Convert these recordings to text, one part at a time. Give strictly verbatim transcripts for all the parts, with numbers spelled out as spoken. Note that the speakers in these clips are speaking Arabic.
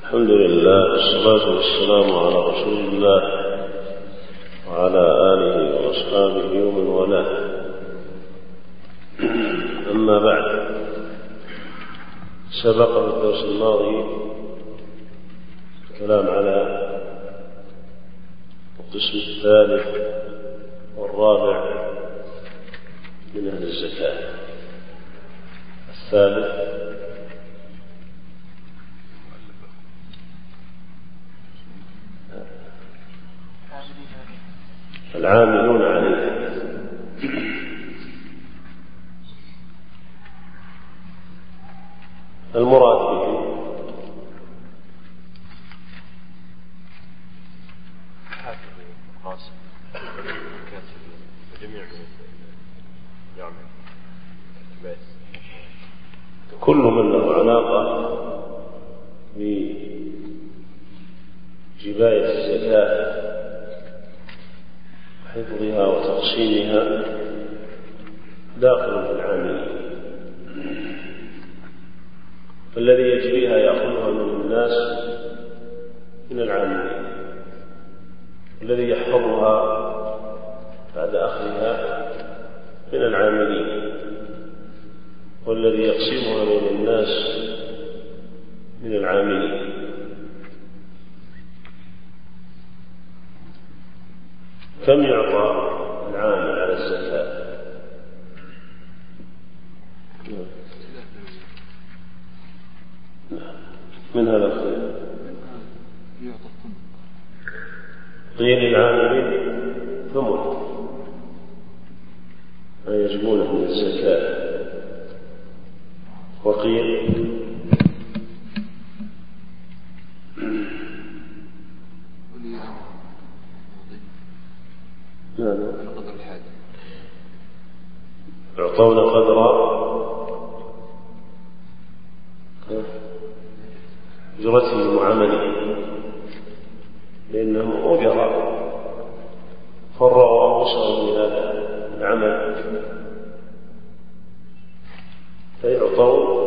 الحمد لله والصلاة والسلام على رسول الله وعلى آله وأصحابه ومن والاه. أما بعد، سبق في الدرس الماضي الكلام على القسم الثالث والرابع من أهل الزكاة. الثالث العاملون عليه. المراد به كل من له علاقة بجباية الزكاة حفظها وتقسيمها داخل في العاملين، فالذي يجريها يأخذها من الناس من العاملين، والذي يحفظها بعد أخذها من العاملين، والذي يقسمها بين الناس من العاملين. كم يعطى العامل على الزكاة؟ من هذا الخير قيل للعاملين ثمن ما يجبونه من الزكاة، وقيل يعطون قدر أجرتهم وعملهم، لأنهم أجروا فرغوا أنفسهم من هذا العمل، فيعطون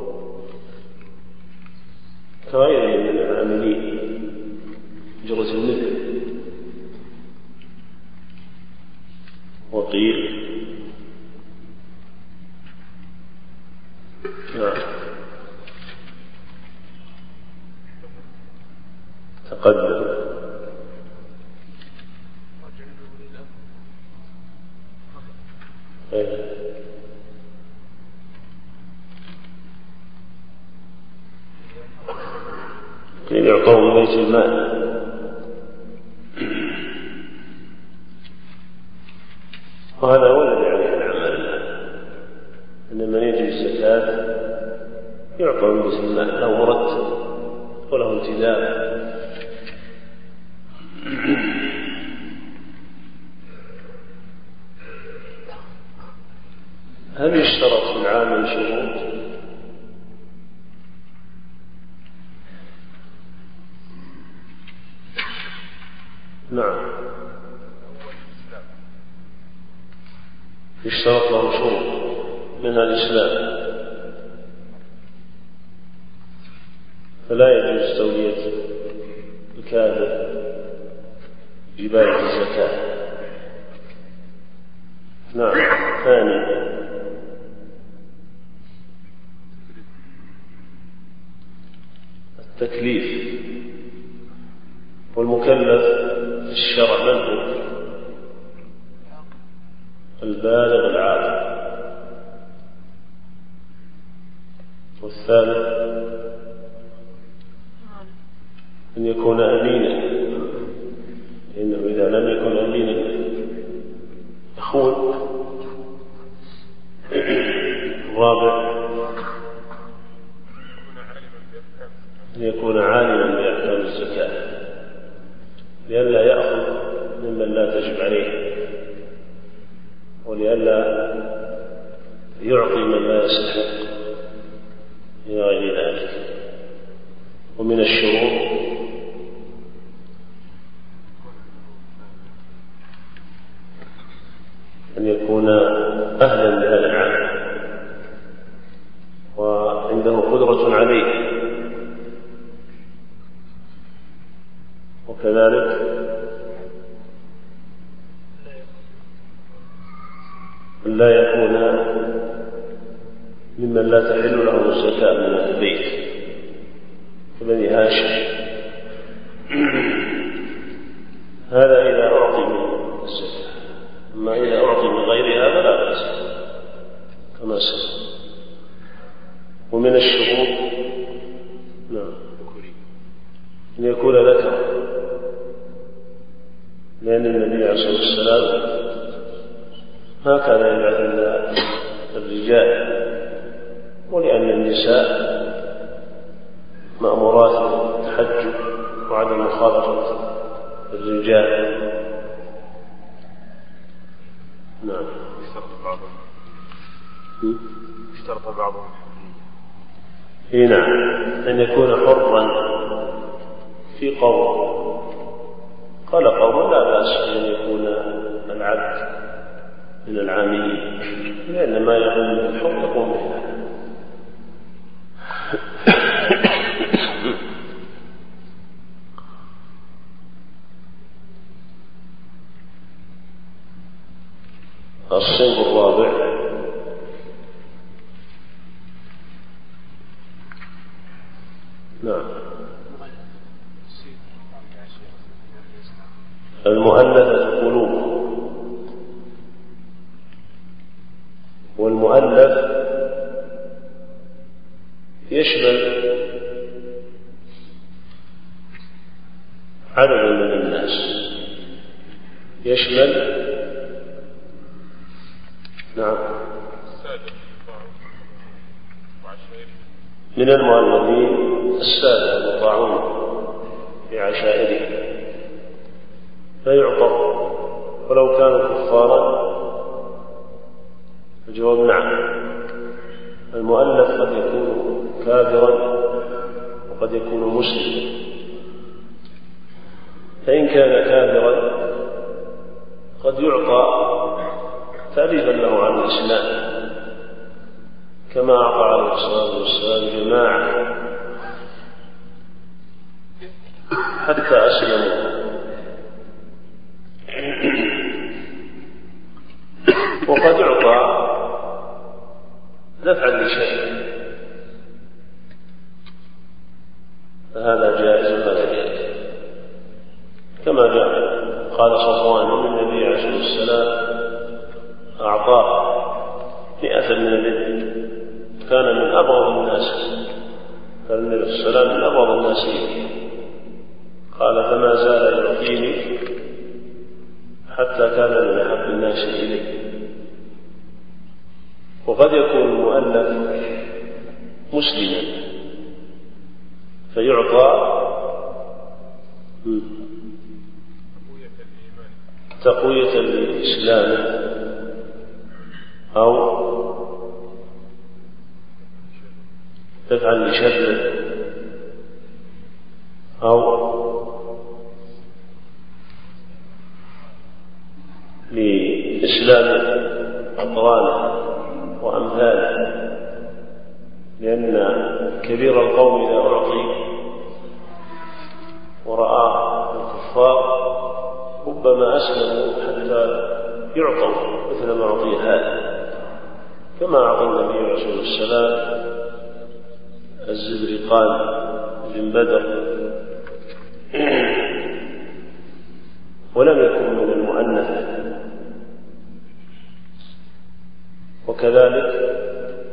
كغيرهم من العاملين أجرة المثل. وقيل نعم تقدم قيل يعطون بيت المال، وهذا هو الذي عليه العمل، أن من يجري الزكاة يعطى من بيت المال، له مرتب وله انتداب. هل يشترط في العامل شروط؟ نعم، يشترط له شروط منها الإسلام، فلا يجوز تولية الكافر جباية الزكاة. نعم. ثاني التكليف، والمكلف في الشرع من هو؟ البالغ العاقل. والثالث أن يكون أمينا، لأنه إذا لم يكن أمينا يخون. الرابع أن يكون عالما بأحكام الزكاة، لئلا يأخذ ممن لا تجب عليه، ولئلا يعطي من لا يستحق إلى غير ذلك. ومن الشروط أن يكون أهلا لهذا العمل وعنده قدرة عليه، كذلك لا يكون ممن لا تحل له الزكاة من البيت كبني هاشم. هذا إذا أعطي من الزكاة، أما إذا أعطي من غيرها فلا بأس كما سبق. ومن الشروط نعم أن يكون ذكر، لأن النبي عليه الصلاة والسلام ما كان يبعث إلا الرجال، ولأن النساء مأمورات بالتحجب وعدم مخالطة الرجال. نعم. اشترط بعضهم اشترط بعضهم اي نعم، أن يكون حرا في قوم. قال قوم لا بأس أن يكون العبد من العاملين، لأن ما يقوم به الحر يقوم به. الصنف الرابع نعم المؤلفة القلوب. والمؤلف يشمل عدد من الناس، يشمل نعم من المؤلفين السادة المطاعون في عشائره فيعطى ولو كانوا كفارا. الجواب نعم. المؤلف قد يكون كافرا وقد يكون مسلما، فإن كان كافرا قد يعطى تأليفا له عن الإسلام، كما أعطى عليه الصلاة والسلام جماعة حتى أسلموا. وقد يعطى دفعا لشيء، فهذا جائز وهذا جائز، كما جاء قال صفوان ان النبي عليه الصلاه والسلام اعطاه مئة من الابل، كان من ابغض الناس، كان النبي عليه الصلاه والسلام من ابغض الناس اليه، قال فما زال يعطيني حتى كان من احب الناس اليه. وقد يكون المؤلف مسلما فيعطى تقوية لإسلامه أو دفعا لشره أو لإسلام أقرانه وأمثاله، لأن كبير القوم إذا أعطي ورآه الكفار ربما أسلموا حتى يعطوا مثل ما أعطي هذا، كما أعطى النبي عليه الصلاة والسلام الزبرقان بن بدر ولم يكن من المؤنثة. وكذلك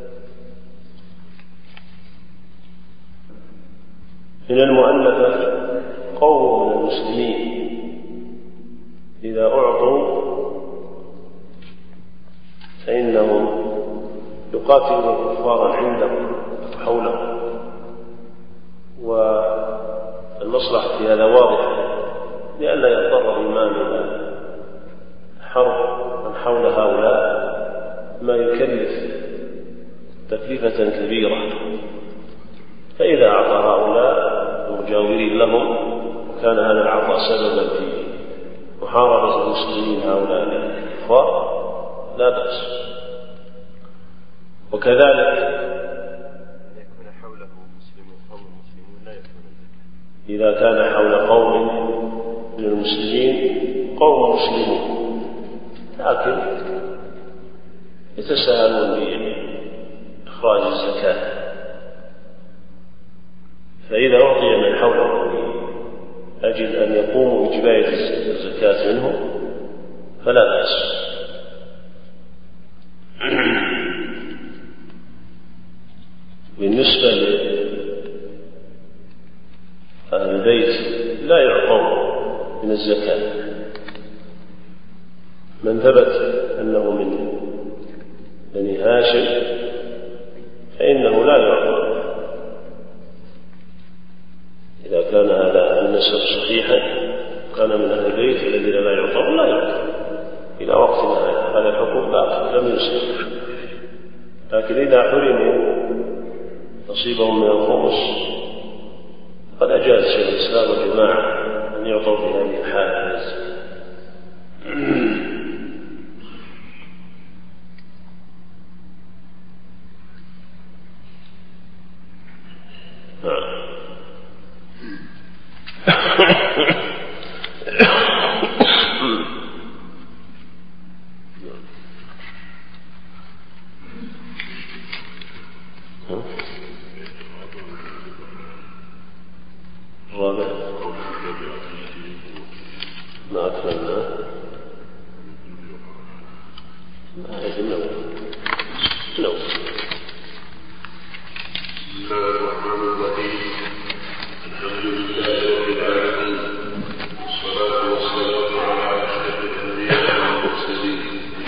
من المؤلفة قوم من المسلمين إذا أعطوا فإنهم يقاتلون كفارا عندهم حولهم، والمصلحة في هذا واضحة لئلا يضطر الإمام إلى حرب من حول هؤلاء ما يكلف تكلفة كبيرة. فإذا أعطى هؤلاء المجاورين لهم وكان هذا العطاء سببا في محاربة المسلمين هؤلاء الكفار لا بأس. وكذلك إذا كان حول قوم من المسلمين قوم مسلمون لكن يتساهلون بإخراج الزكاة، فإذا أعطي من حوله أجل أن يقوموا بجباية الزكاة منهم فلا بأس. بالنسبة لأهل البيت لا يعطون من الزكاة، من ثبت أنه من بني هاشم فإنه لا يعطى. إذا كان هذا النسب صحيحا كان من أهل البيت الذين لا يعطون لا يعطى إلى وقتنا هذا الحكم باقي لم يسلم. لكن إذا حرموا نصيبهم من الخمس قد أجاز شيخ الإسلام والجماعة أن يعطوا في هذه الحالة. ما أكملنا ما يجمع لو بسم الله الرحمن الرحيم. الحمد لله رب العالمين، والصلاة والسلام على أشرف الأنبياء والمرسلين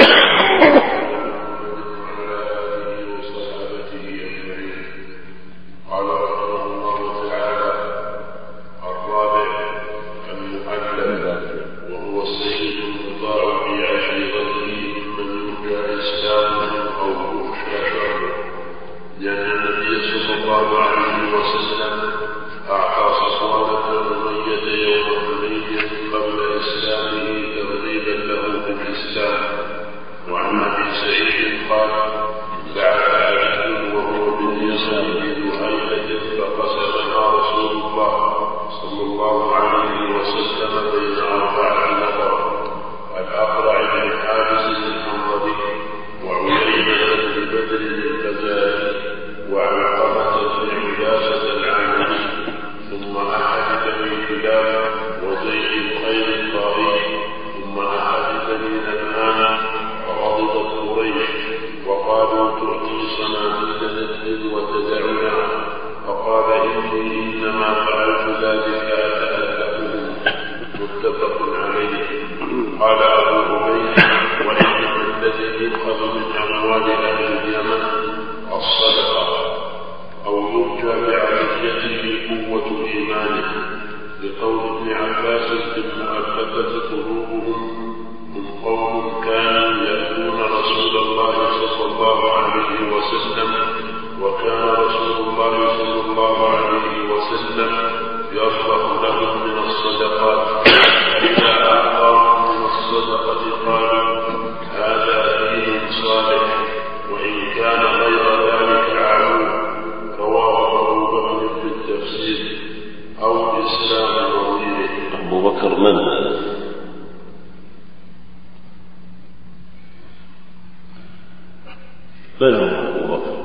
وعلى آله وصحبه أجمعين. قال رحمه الله تعالى: الرابع المؤلف، وهو السيد المطاع في عشيرته من يرجى إسلامه أو يخشى شره، لأن النبي صلى الله عليه وسلم أعطى صفوان بن أمية يوم حنين قبل إسلامه ترغيبا له في الإسلام. وعن أبي سعيد قال: بعث علي وهو باليسر بذهيبة فقسمها رسول الله صلى الله عليه وسلم بين أربعة نفر: الأقرع بن حابس الحنظلي، وعيينة بن بدر الفزاري، وعلقمة بن عباسة العامري، ثم أحد بني كلاب، وزيد خير الطائي، ثم أحد بني نبهان. فغضبت قريش وقالوا: تعطي صناديد نجد وتدعنا. فقال: إني إنما فعلت ذلك أتألفهم. متفق عليه. قال أبو عبيد: وإنما الذي يؤخذ من أموال أهل اليمن الصدقة، أو يرجى بعمليته قوة إيمانه، لقول ابن عباس: المؤلفة قلوبهم، هم قوم كانوا يأتون رسول الله صلى الله عليه وسلم، وكان رسول الله صلى الله عليه وسلم يرضى لهم من الصدقات، فإذا أعطاهم من الصدقة قالوا: هذا دين صالح، وإن كان غير ذلك عمو. رواه أبو بكر في التفسير. أو إسلام وغيره. أبو بكر من؟ من هو أبو بكر؟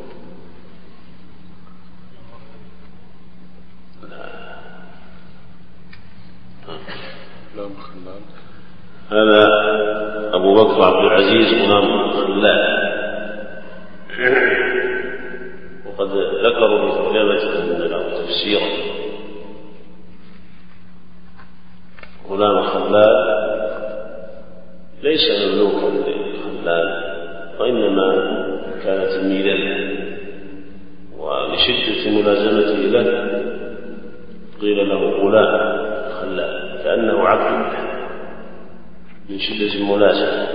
هذا أبو بكر عبد العزيز غلام خلال، وقد ذكروا في ترجمة أن له تفسيرا. غلام خلال ليس مملوكا لخلال، وإنما كان تلميذا له، ولشدة ملازمته له قيل له غلام خلال، كأنه عبد من شدة الملازمة.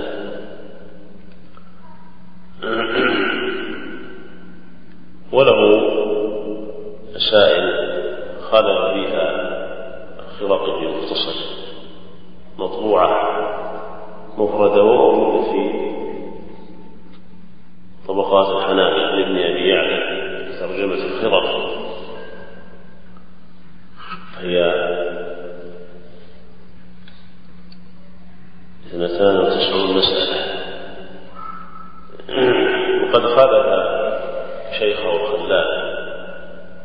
وله مسائل خالف فيها الخرقي في مختصر مطبوعة مفردة وموجودة في طبقات الحنابلة لابن أبي يعلى ترجمة الخرقي، هي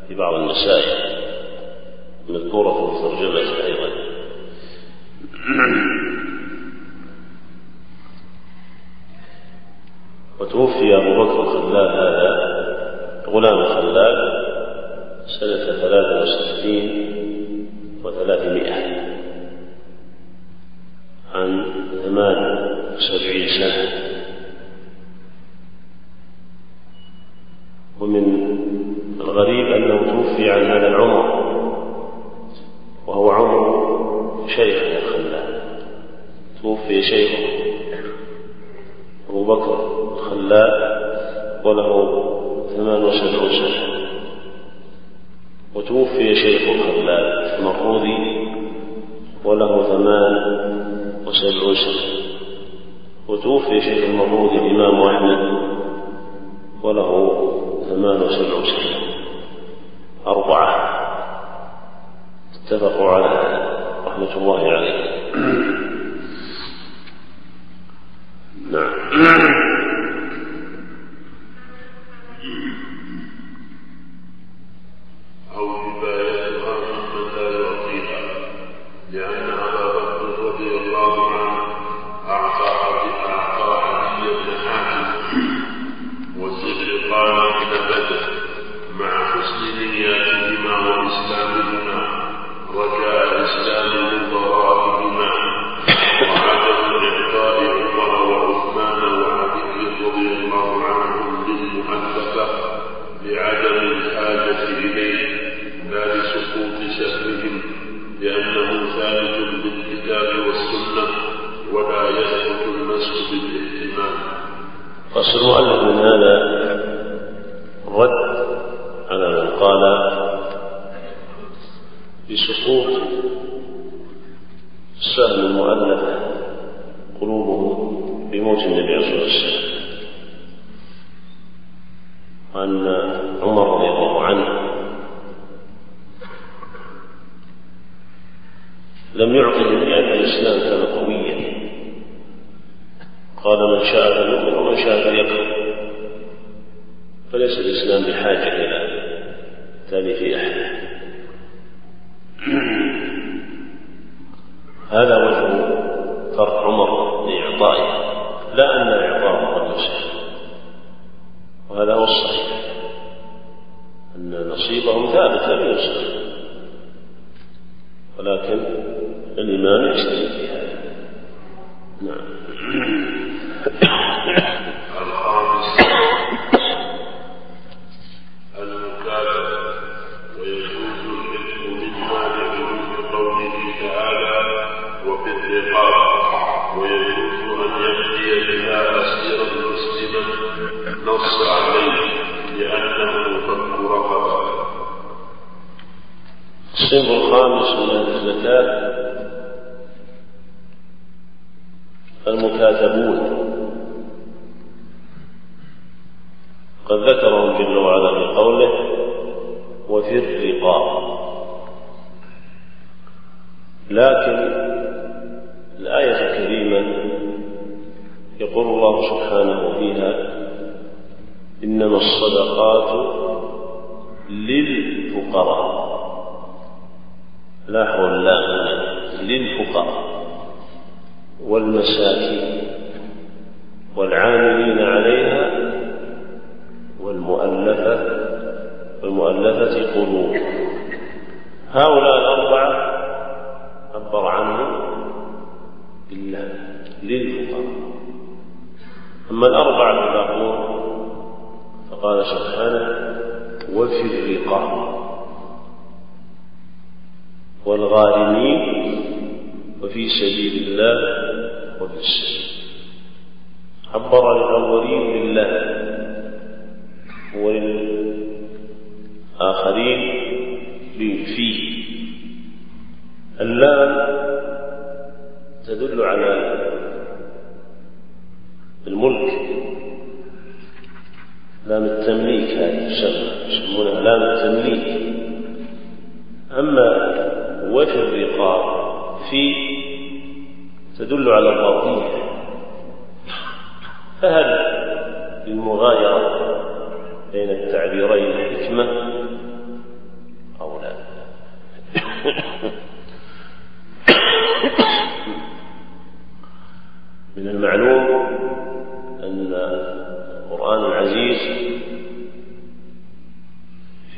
في بعض المسائل مذكورة في الترجمة أيضا. وتوفي أبو بكر الخلال هذا غلام الخلال سنة ثلاثة وستين وثلاثمائة عن ثمان وسبعين سنة. ومن الغريب أنه توفي عن هذا العمر وهو عمر شيخ الخلال، توفي شيخه أبو بكر الخلال وله ثمان وسبعون سنة، وتوفي شيخ الخلال المفروضي وله ثمان وسبعون سنة، وتوفي شيخ المفروضي الإمام أحمد وله ثمان وسبعون سنة. أربعة اتفقوا على رحمة الله عليه. نعم. أو هبايتها ممن لا يعطيها، لأن أبا بكر رضي الله عنه أعطى أعطى عدي بن حاتم والزبر قال بن بدر مع حسن نياتهما وإسلامهما رجاء إسلام مضاراتهما وعدم الإعطاء عمر وعثمان وعلي رضي الله عنهم للمؤلفة لعدم الحاجة إليه لا لسقوط سهمهم، لأنه ثابت بالكتاب والسنة ولا يثبت المسك بالاحتمال. فصل المؤلف من هذا الرد على من قال بسقوط سهم المؤلفة قلوبهم بموت النبي صلى الله عليه وسلم، وأن عمر رضي الله عنه لم يعطهم لأن الإسلام كان قويا، قال من شاء فليؤمن ومن شاء فليكفر، فليس الإسلام بحاجة إلى تاليف أحد. هذا وجه ترك عمر لإعطائه، لا أن إعطاءه قد يصح، وهذا هو الصحيح أن نصيبهم ثابت لم يصح، ولكن الإمام يجتهد في هذا. نعم. الخامس المكاتبة، ويجوز الإثم منها لعلوم قوله تعالى وفي الرقاب، ويجوز أن يفدي بها أسيرا مسلما نص عليه لأنه فك رقبة. الصنف الخامس من الزكاة المكاتبون، قد ذكرهم جل وعلا في قوله وفي الرقاب، لكن الآية الكريمة يقول الله سبحانه فيها إنما الصدقات للفقراء، لا حول لا قوة، للفقراء والمساكين والعاملين عليها والمؤلفة والمؤلفة قلوب. هؤلاء الأربعة عبر عنه بالله للفقراء. أما الأربعة الباقون فقال سبحانه وفي الرقاب والغارمين وفي سبيل الله وفي السبيل. عبر الأولين بالله وللآخرين فيه. اللام تدل على الملك، لام التمليك هذه يسمونها لام التمليك. أما وفي الرقاب في تدل على الظرفية، فهل للمغايرة بين التعبيرين حكمة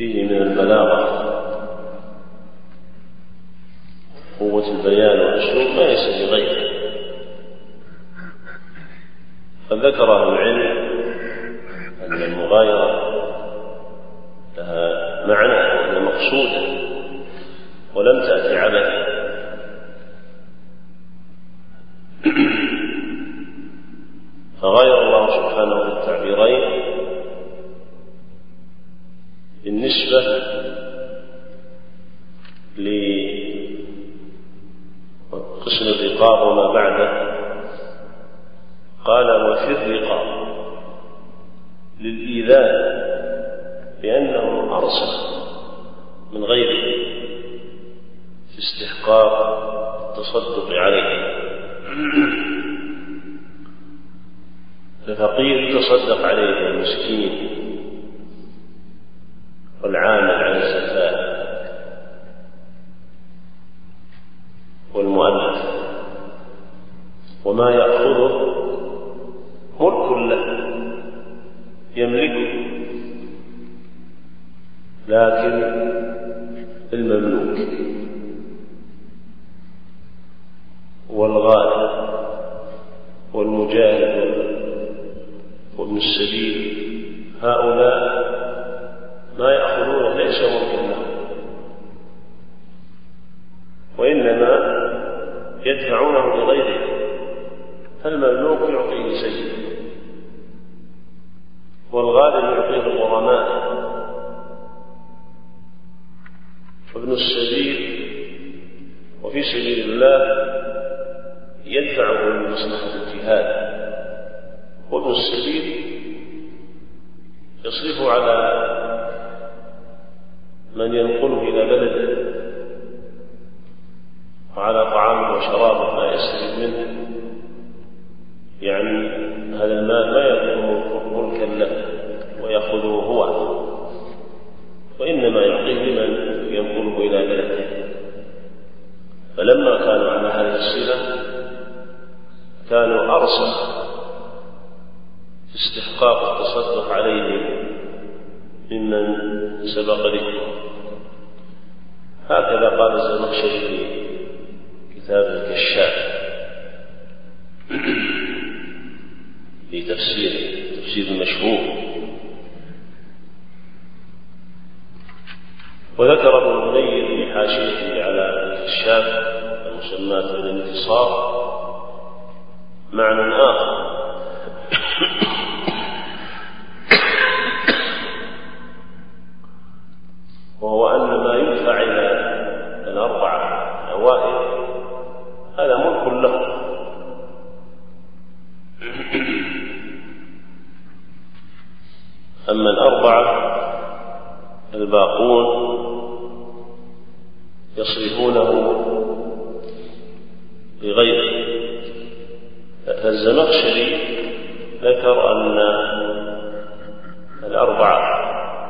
فيه من البلاغة قوة البيان والأسلوب ما ليس بغيره. فذكر أهل العلم أن المغايرة لها معنى وهي مقصودة ولم تأتي عبثا، فغير الله سبحانه في التعبيرين بالنسبة لقسم الرقاب وما بعده قال وفي الرقاب للإيذاء لأنه أرسل من غيره في استحقاق التصدق عليه. الفقير تصدق عليه المسكين والعامل على الزكاة والمؤلف، وما يأخذه ملك له يملكه، لكن المملوك والغالب والمجاهد وابن السبيل هؤلاء ما يأخذون ليس ملكا لهم، وإنما يدفعونه لغيره، فالمملوك يعطيه سيده والغالب يعطيه الغرماء، وابن السبيل وفي سبيل الله يدفعه لمصلحة الجهاد، وابن السبيل يصرف على من ينقله إلى بلده وعلى طعامه وشرابه ما يستفيد منه، يعني هذا المال ما يكون ملكا له ويأخذه هو، وإنما يعطيه لمن ينقله إلى بلده. فلما كانوا على هذه الصلة كانوا أرسل في استحقاق التصدق عليه ممن سبق ذكره. هكذا قال الزمخشري في كتاب الكشاف في تفسير تفسير المشهور. وذكر ابن المنير في حاشيته على الكشاف المسماة بالانتصار معنى آخر، وهو أن ما يدفع إلى الأربعة الأوائل هذا ملك له، أما الأربعة الباقون يصرفونه لغيره. فالزمخشري ذكر أن الأربعة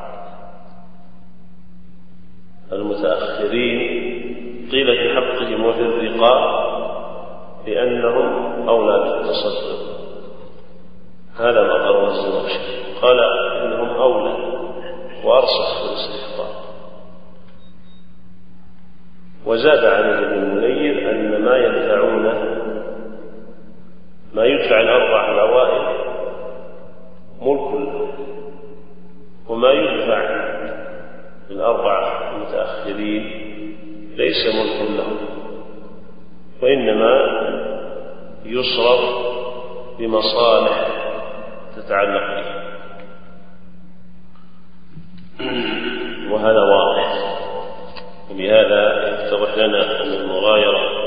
المتأخرين قيل في حقهم وفي الرقاب لأنهم أولى بالتصدق، هذا ما قرر الزمخشري، قال إنهم أولى وأرسخ في الاستحقاق. وزاد عليه ابن المنير أن ما يدفعونه ما يدفع الأربع الأوائل ملك له، وما يدفع الأربعة المتأخرين ليس ملك له، وإنما يصرف بمصالح تتعلق به، وهذا واضح. وبهذا يتضح لنا أن المغايرة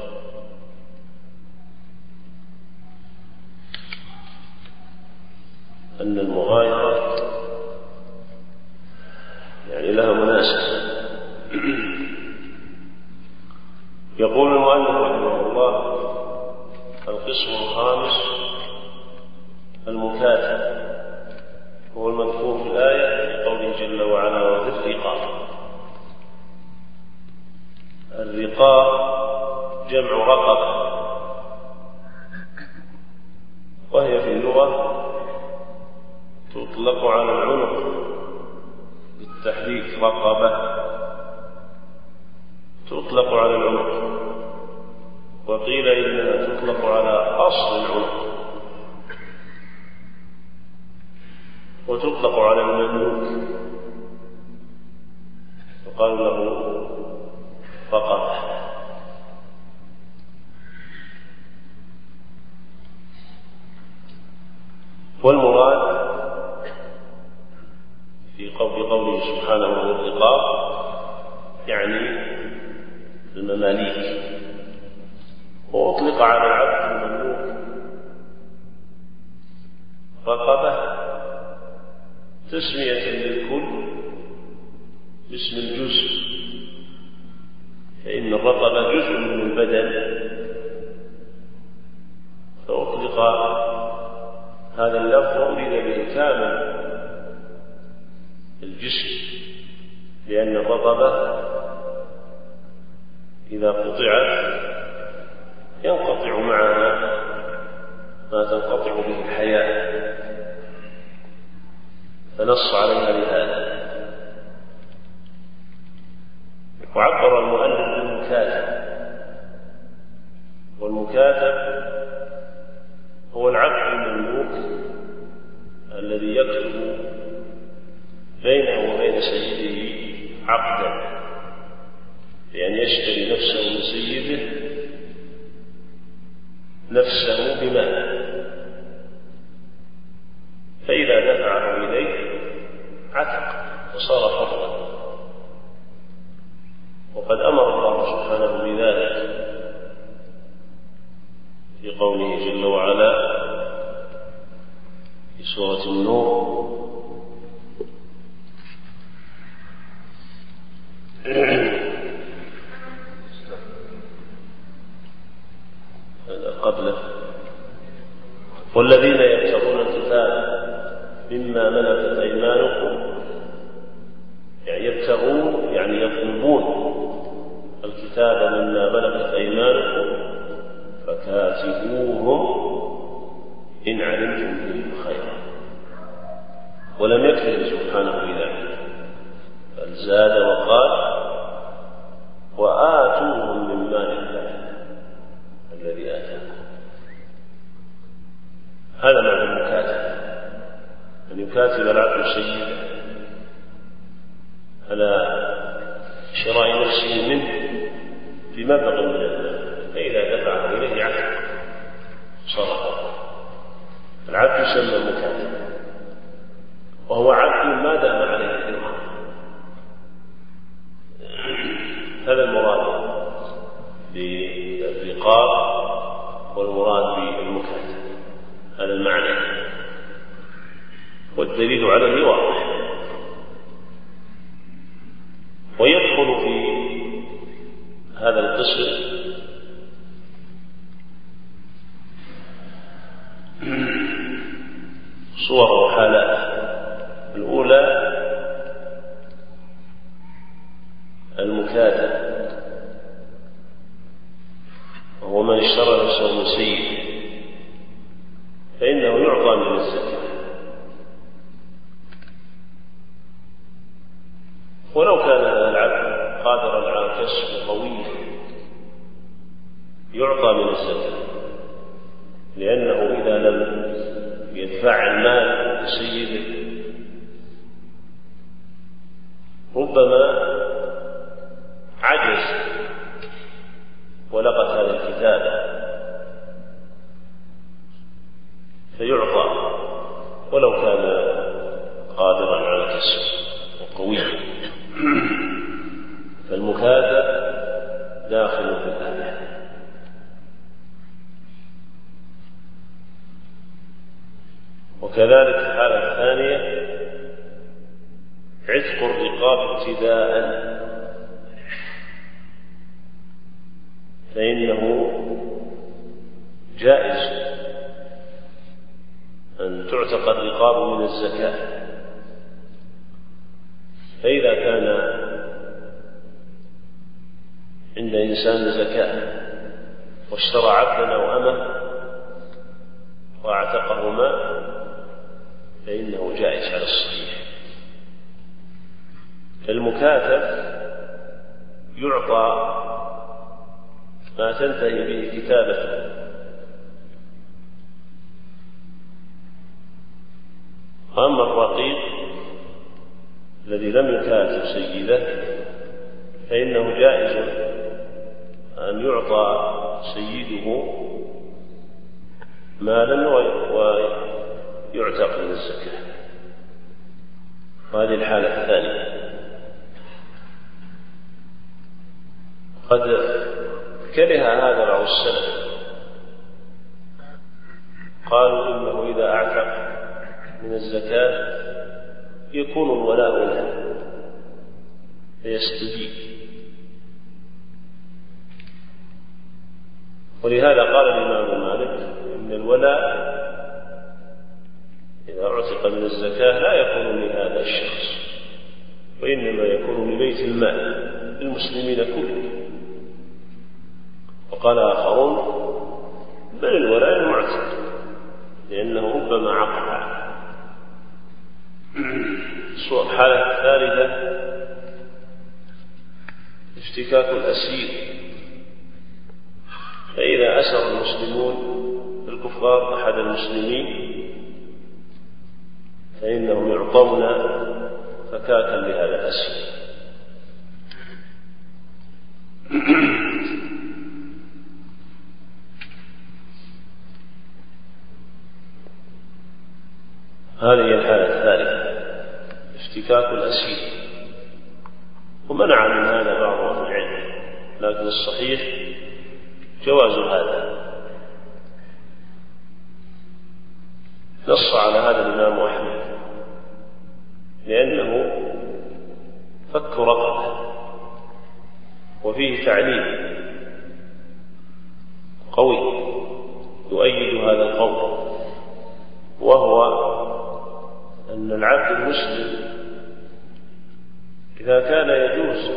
أن المغايرة يعني لها مناسبة. يقول المؤلف رحمه الله: القسم الخامس المكاتب، هو المذكور في الآية في قوله جل وعلا: وفي الرقاب. الرقاب جمع رقبة، وهي في اللغة تطلق على العنق تحديث رقبة تطلق على العنق، وقيل إنها تطلق على أصل العنق، وتطلق على المملوك وقال له رقبة. والمراد في قوله سبحانه والرقاب يعني المماليك، وأطلق على العبد المملوك رقبة تسمية للكل باسم الجزء، فإن الرقبة جزء من البدن، فأطلق هذا اللفظ وأريد به كامل الجسم، لأن الرقبة إذا قطعت ينقطع معها ما تنقطع به الحياة، فنص عليها لهذا. وعبر المؤلف بالمكاتب، والمكاتب هو العبد المملوك الذي يكتب بينه وبين سيده عقدا بأن يشتري نفسه من سيده نفسه بمال، فإذا دفعه إليه عتق وصار حرا. وقد أمر الله سبحانه بذلك في قوله جل وعلا في سورة النور: قبله والذين يبتغون الكتاب مما ملكت أيمانكم، يعني يبتغون يعني يطلبون الكتاب مما ملكت أيمانكم فكاتبوهم إن علمتم بهم خيرا. ولم يكفر سبحانه بذلك، بل زاد وقال: وآتوهم من مال الله الذي آتاكم. هذا معنى المكاتب، أن يكاتب العبد سيده على شراء نفسه منه بمبلغ من المال، فإذا دفعه إليه عتق صرفه. العبد يسمى مكاتب، وهو عبد ما دام عليه الدرهم. هذا المراد بالرقاب والمراد بالمكاتب، هذا المعنى، والدليل عليه واضح. ويدخل في هذا القسم صور وحالات. الأولى المكاتب، وهو من اشترى نفسه من سيده، فإنه يعطى من الزكاة، ولو كان هذا العبد قادرا على كسب قوي يعطى من الزكاة، لأنه إذا لم يدفع المال لسيده ربما عجز ولقت هذا الكتاب فيعطى ولو كان قادرا على كسب وقويا. فالمكاتب داخل في الآية. وكذلك الحالة الثانية عتق الرقاب ابتداء، فإنه جائز أن تعتق الرقاب من الزكاة. فإذا كان عند إنسان زكاة واشترى عبدا أو أمة واعتقهما فإنه جائز على الصحيح. المكاتب يعطى ما تنتهي به كتابته، وأما الرقيق الذي لم يكاتب سيده فإنه جائز أن يعطى سيده مالا ويعتق من الزكاة. وهذه الحالة الثانية. قد كره هذا بعض السلف، قالوا إنه إذا أعتق من الزكاة يكون الولاء له فيستجيب، ولهذا قال الإمام مالك إن الولاء إذا اعتق من الزكاة لا يكون لهذا الشخص، وإنما يكون لبيت المال للمسلمين كلهم. وقال آخرون بل الولاء المعتق لأنه ربما عقد. الحالة الثالثة افتكاك الأسير، فإذا أسر المسلمون الكفار أحد المسلمين فإنهم يعطون فكاكا لهذا الأسير. هذه الحالة الثالثة افتكاك الأسير، ومنع من هذا بعض أهل العلم، لكن الصحيح جواز هذا. نص على هذا الإمام أحمد لأنه فك رقبة، وفيه تعليل قوي يؤيد هذا القول، وهو أن العبد المسلم إذا كان يجوز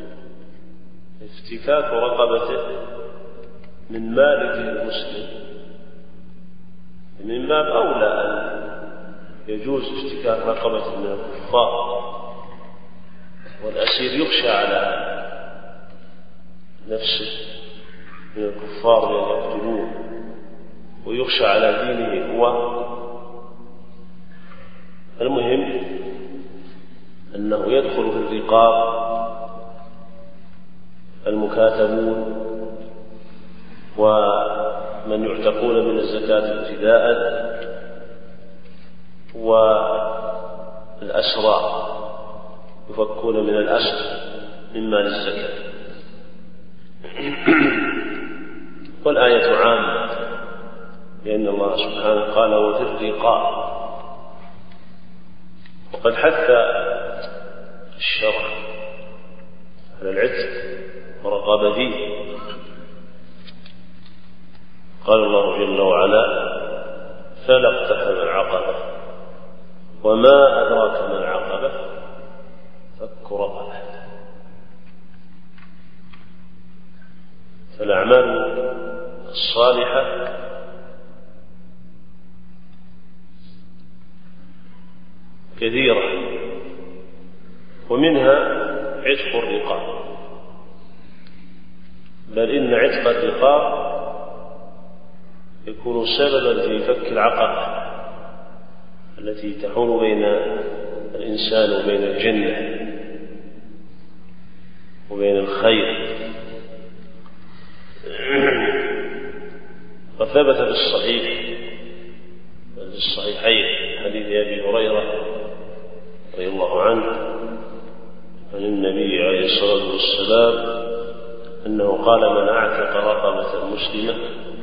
افتكاك رقبته من مالك المسلم من باب أولى أن يجوز افتكاك رقبة من الكفار، والأسير يخشى على نفسه من الكفار أن يقتلوه، ويخشى على دينه هو. المهم أنه يدخل في الرقاب المكاتبون ومن يعتقون من الزكاة ابتداء، والأسرى يفكون من الأسر من مال الزكاة. والآية عامة لأن الله سبحانه قال وفي الرقاب، وقد حث الشرع على العتق ورقبته. قال الله جل وعلا فلا اقتحم العقبة وما أدراك ما العقبة فك رقبة. فالأعمال الصالحة كثيرة، ومنها عتق الرقاب، بل إن عتق الرقاب يكون سببا في فك العقبة التي تحول بين الإنسان وبين الجنة وبين الخير. وثبت في الصحيح في الصحيحين حديث أبي هريرة رضي الله عنه عن النبي عليه الصلاة والسلام أنه قال من أعتق رقبة مسلمة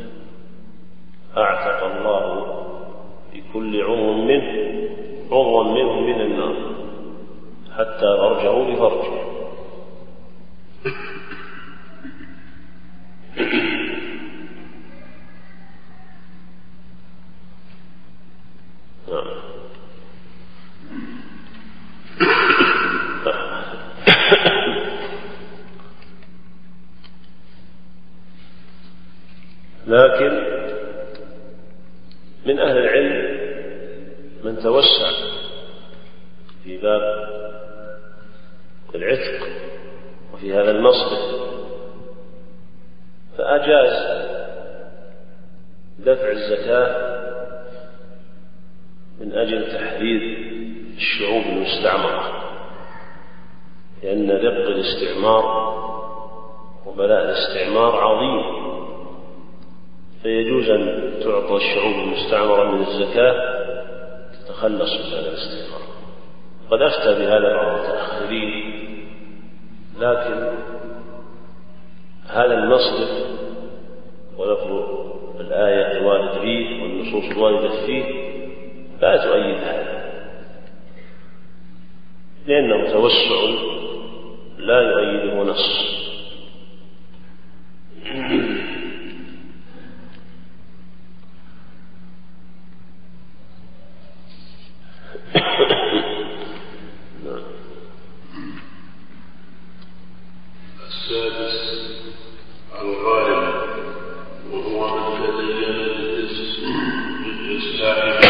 أعتق الله بكل عضو منه عضوا منه من النار حتى فرجه بفرجه. لكن من أهل العلم من توسع في باب العتق وفي هذا المصرف، فأجاز دفع الزكاة من أجل تحرير الشعوب المستعمرة، لأن رق الاستعمار وبلاء الاستعمار عظيم، فيجوز أن تعطى الشعوب المستعمرة من الزكاة تتخلص من هذا الاستعمار. قد أفتى بهذا بعض المتأخرين، لكن هذا المصرف ولفظ الآية الوارد فيه والنصوص الواردة فيه لا تؤيد هذا، لأنه توسع لا يؤيده نص. السادس الغالب، وهو من تدين بالإصلاح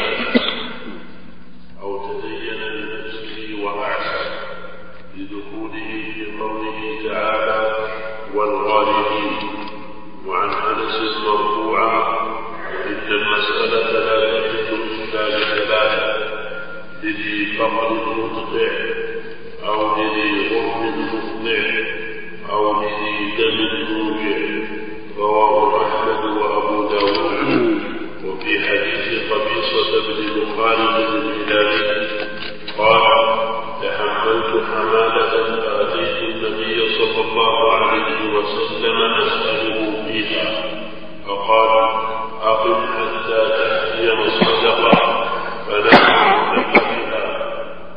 أو تدين بنفسه وأعسى لدخوله في قوله تعالى والغالبين. وعن أنس مرفوعا إن المسألة لا تحل إلا لثلاثة: لذي فقر مطبع، أو لذي غرم مطبع، أو لذي دم موجع. رواه أحمد وأبو داود. وفي حديث قبيصة بن مخالد الهلالي قال: تحملت حمالة فأتيت النبي صلى الله عليه وسلم أسأله فيها، فقال: أقم حتى تأتينا الصدقة فنحن بها.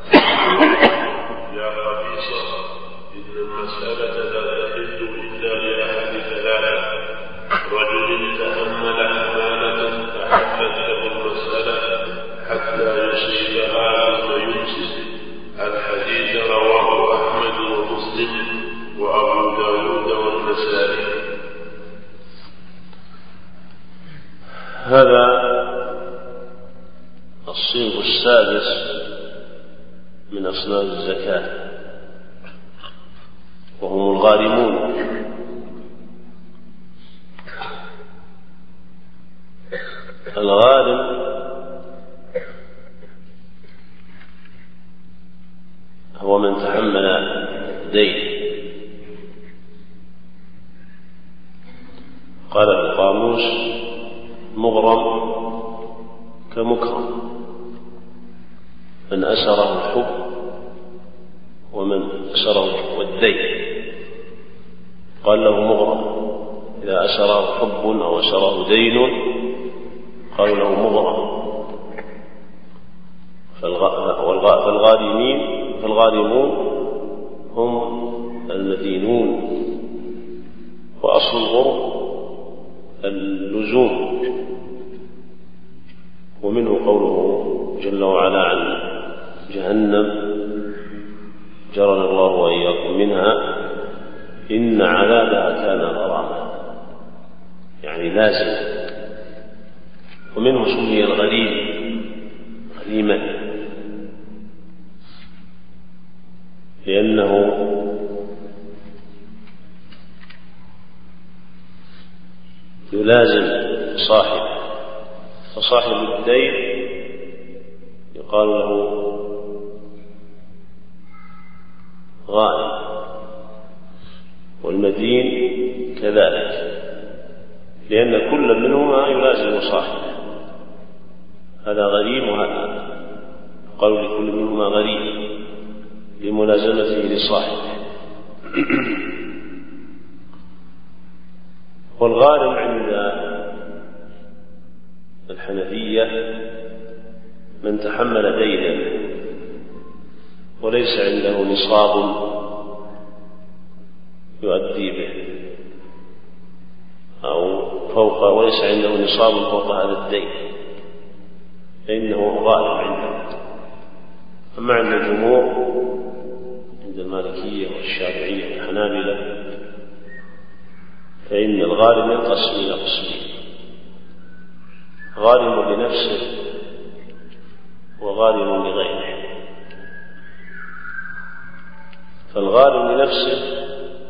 يا قبيصة، إن المسألة لا تحل إلا لأحد ثلاثة: رجل تحمل حمالة فحلت له المسألة حتى يصيبها ثم يمسك. الحديث رواه أحمد ومسلم وأبو داود والنسائي. هذا الصنف السادس من أصناف الزكاة، وهم الغارمون. الغارم هو من تحمل دين. قال القاموس: مغرم كمكرم، من أسره الحب ومن أسره والدين. قال له مغرم، إذا أسره حب أو أسره دين قالوا له مغرم. فالغارمين فالغارمون هم المدينون، وأصل الغرم اللزوم، ومنه قوله جل وعلا عن جهنم: جرنا الله وإياكم منها إن عذابها كان غراما، يعني لازم. ومنه سمي الغريم غريما لأنه يلازم صاحبه، فصاحب الدين يقال له غائب، والمدين كذلك، لأن كل منهما يلازم صاحبه. هذا غريم وهذا، قالوا لكل منهما غريم لملازمته لصاحبه. والغارم عند الحنفية من تحمل دينا وليس عنده نصاب يؤدي به، أو فوق وليس عنده نصاب فوق هذا الدين، فإنه غارم عنده. أما عند الجمهور عند المالكية والشافعية والحنابلة فإن الغارم ينقسم إلى قسمين: غارم لنفسه وغارم لغيره. فالغارم لنفسه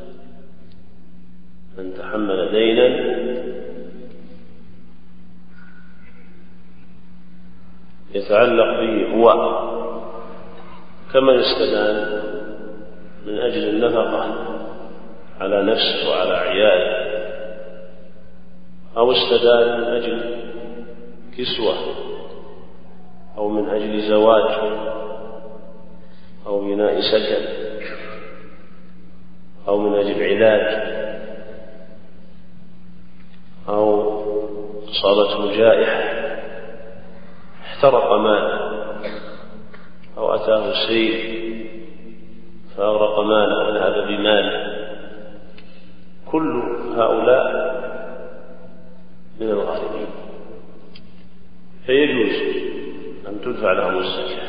من تحمل دينا يتعلق به هو كمن استدان من أجل النفقة على نفسه وعلى عياله، أو استدان من أجل كسوة، أو من أجل زواج، أو بناء سكن، أو من أجل علاج، أو أصابته جائحة احترق ماله، أو أتاه سيل فأغرق ماله وذهب بماله، كل هؤلاء من الغارمين، فيجوز أن تدفع لهم الزكاة،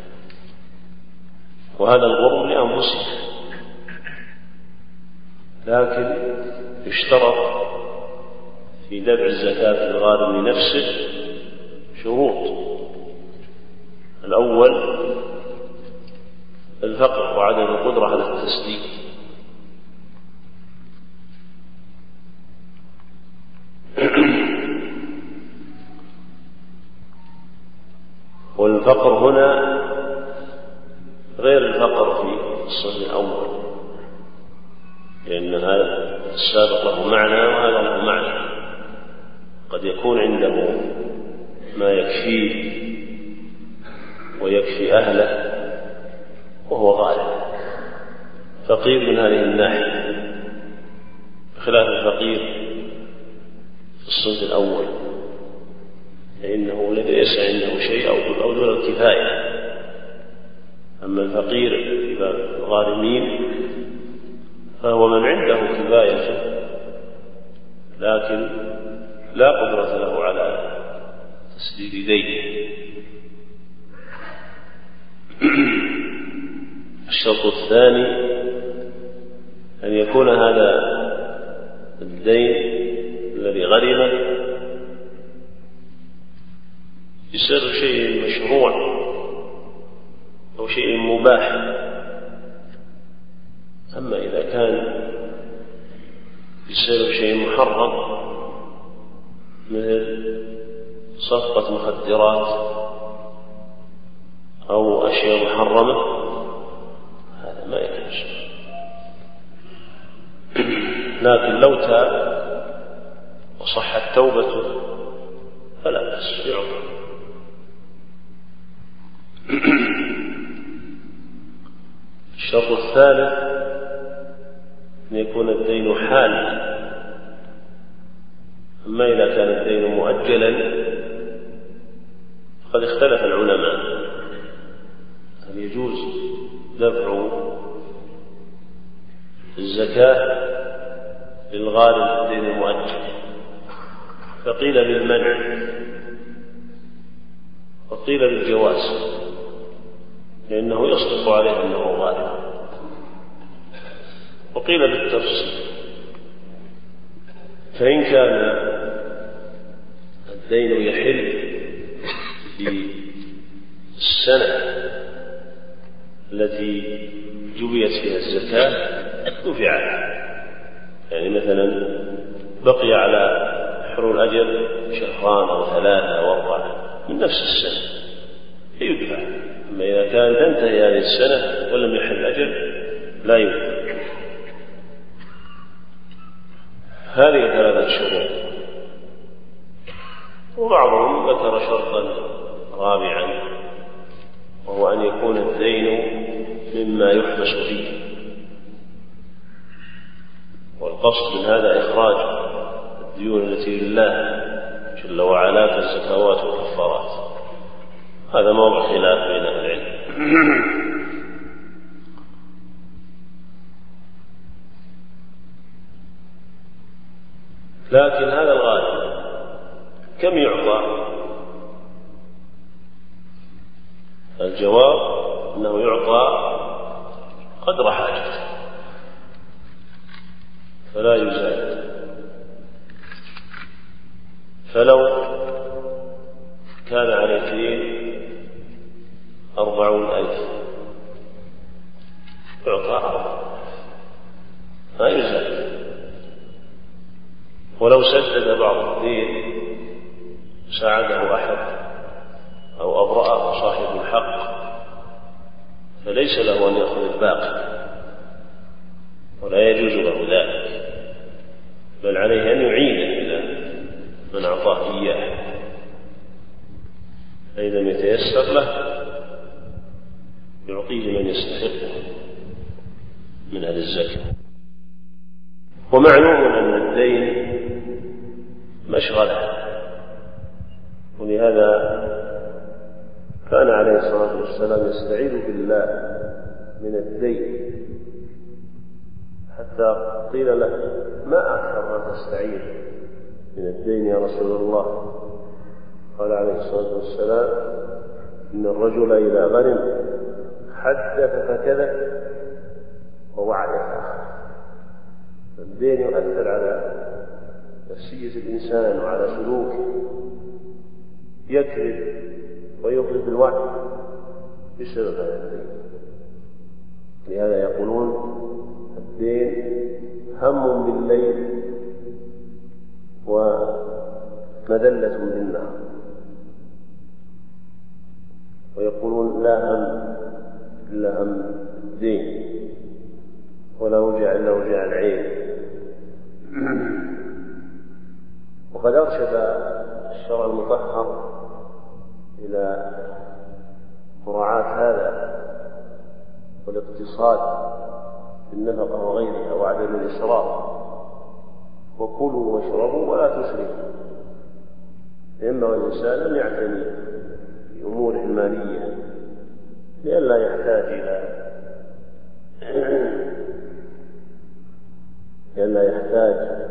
وهذا الغرم لأنفسهم، لكن يشترط في دفع الزكاة للغارم لنفسه شروط. الأول الفقر وعدم القدرة على التسديد، والفقر هنا غير الفقر في الصنف الأول، لأن هذا السابق له معنى وهذا له معنى. قد يكون عنده ما يكفيه ويكفي أهله وهو غارم، فقير من هذه الناحية، بخلاف الفقير في الصنف الأول فإنه ليس عنده شيء أو دون الكفاية. أما الفقير الغارمين فهو من عنده كفاية لكن لا قدرة له على تسديد دينه. الشرط الثاني أن يكون هذا الدين الذي غرمه بسبب شيء مشروع أو شيء مباح. أما إذا كان بسبب شيء محرم مثل صفقة مخدرات أو أشياء محرمة هذا ما يجوز، لكن لو تاب وصحت توبته فلا بأس يعطى. الشرط الثالث أن يكون الدين حالا. أما إذا كان الدين مؤجلا فقد اختلف العلماء هل يجوز دفع الزكاة للغارم الدين المؤجل، فقيل بالمنع وقيل بالجواز، لأنه يصدق عليه أنه غارم، وقيل بالتفصيل. فإن كان الدين يحل في السنة التي جبيت فيها الزكاة دفع، يعني مثلا بقي على حلول الأجل شهران أو ثلاثة أو أربعة من نفس السنة فيدفع. أما إذا كان تنتهي هذه السنة ولم يحل الأجل لا يدفع. هذه ثلاثة شروط، وبعضهم ذكر شرطا رابعا وهو أن يكون الدين مما يحبس فيه، والقصد من هذا إخراج الديون التي لله جل وعلا كالزكوات والكفارات. هذا موضع خلاف بين أهل العلم. لكن هذا الغالب كم يعطى؟ الجواب أنه يعطى قدر حاجته فلا يزاد. فلو كان على اثنين أربعون ألف يعطى عرض ما يزال. ولو سدد بعض الدين ساعده أحد أو أبرأه صاحب الحق فليس له أن يأخذ الباقي ولا يجوز له ذلك، بل عليه أن يعيده إلى من أعطاه إياه، فإذا لم يتيسر له يعطيه من يستحقه من أهل الزكاة. ومعلوم أن الدين مشغلة، ولهذا كان عليه الصلاة والسلام يستعيذ بالله من الدين، حتى قيل له ما أكثر ما تستعيذ من الدين يا رسول الله؟ قال عليه الصلاة والسلام إن الرجل إذا غنم حدث فكذب ووعد فأخلف. الدين يؤثر على نفسية الإنسان وعلى سلوكه، يكذب ويخلف الوعد بسبب هذا الدين. لهذا يقولون الدين هم بالليل ومذلة بالنهار، ويقولون لا هم إلا هم الدين ولا وجع إلا وجع العين. وقد أرشد الشرع المطهر إلى مراعاة هذا والاقتصاد في النفقة وغيرها وعدم الإسراف، وكلوا واشربوا ولا تسرفوا. ينبغي الإنسان أن يعتني بأموره المالية لئلا يحتاج إلى لئلا يحتاج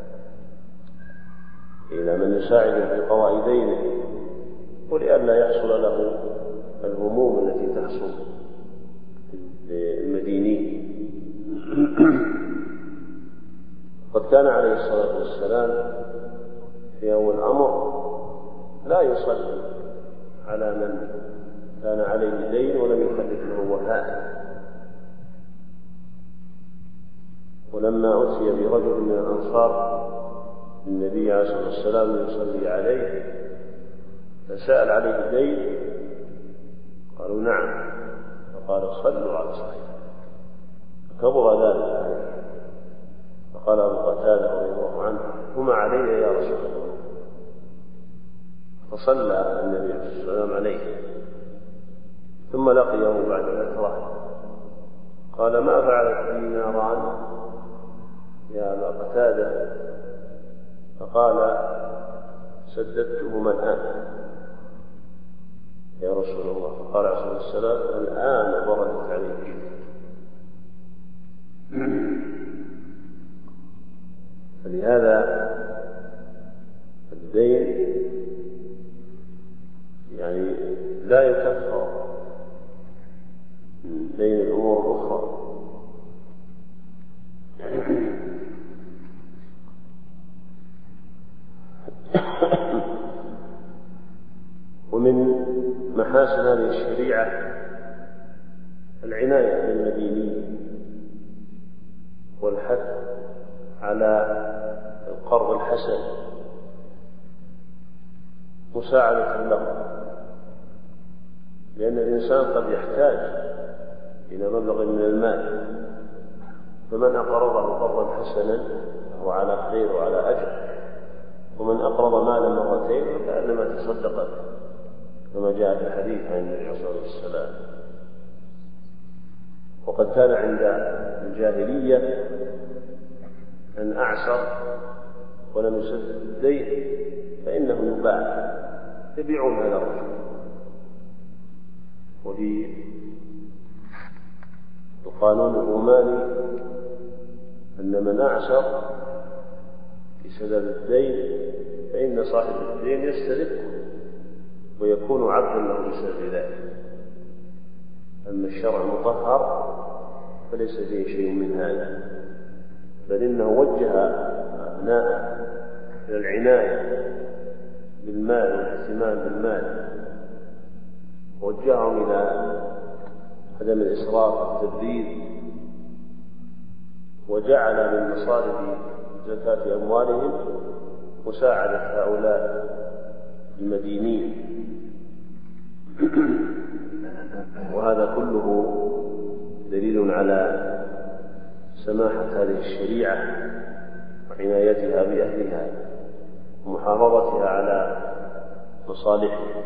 إلى من يساعده في قضاء دينه، ولئلا يحصل له الهموم التي تحصل للمدينين. قد كان عليه الصلاة والسلام في أول الأمر لا يصلي على من كان عليه دين ولم يخلف له وفاء. ولما أتي برجل من الأنصار النبي عليه الصلاة والسلام يصلي عليه فسأل عليه الدين، قالوا نعم، فقال صلوا على صاحبه، فكبر ذلك عليه. فقال أبو قتادة رضي الله عنه هما علي يا رسول الله، فصلى النبي عليه الصلاة والسلام عليه. ثم لقيه بعد فترة قال ما فعلت الديناران يا أبا قتادة؟ فقال سددتهما الآن يا رسول الله. فقال عليه الصلاة والسلام الآن بردت عليك. فلهذا الدين يعني لا يكفر من دين الأمور الأخرى. ومن محاسن هذه الشريعة العناية بالمدينين والحث على القرض الحسن مساعدة له، لأن الإنسان قد يحتاج إلى مبلغ من المال، فمن أقرضه قرضا حسنا فهو على خير وعلى أجر، ومن أقرض مالا مرتين فكأنما تصدق به، كما جاء في الحديث عن النبي عليه الصلاة والسلام. وقد كان عند الجاهلية أن أعسر ولم يسدد الدين فإنه يباع، يبيعون هذا الرجل. وفي القانون الروماني أن من أعسر بسبب الدين فإن صاحب الدين يسترقه ويكون عبدا له بسبب ذلك. أما الشرع المطهر فليس فيه شيء من هذا، بل إنه وجه أبناءه إلى العناية بالمال والاهتمام بالمال، ووجههم إلى عدم الإسراف والتبذير وجعل من مصارف زكاة أموالهم مساعدة هؤلاء المدينين، وهذا كله دليل على سماحة هذه الشريعة وعنايتها بأهلها ومحافظتها على مصالحهم.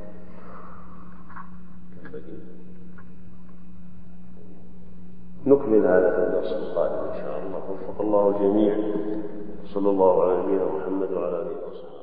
نكمل هذا في الدرس القادم إن شاء الله. وفق الله الجميع. صلى الله على نبينا محمد وعلى آله وصحبه.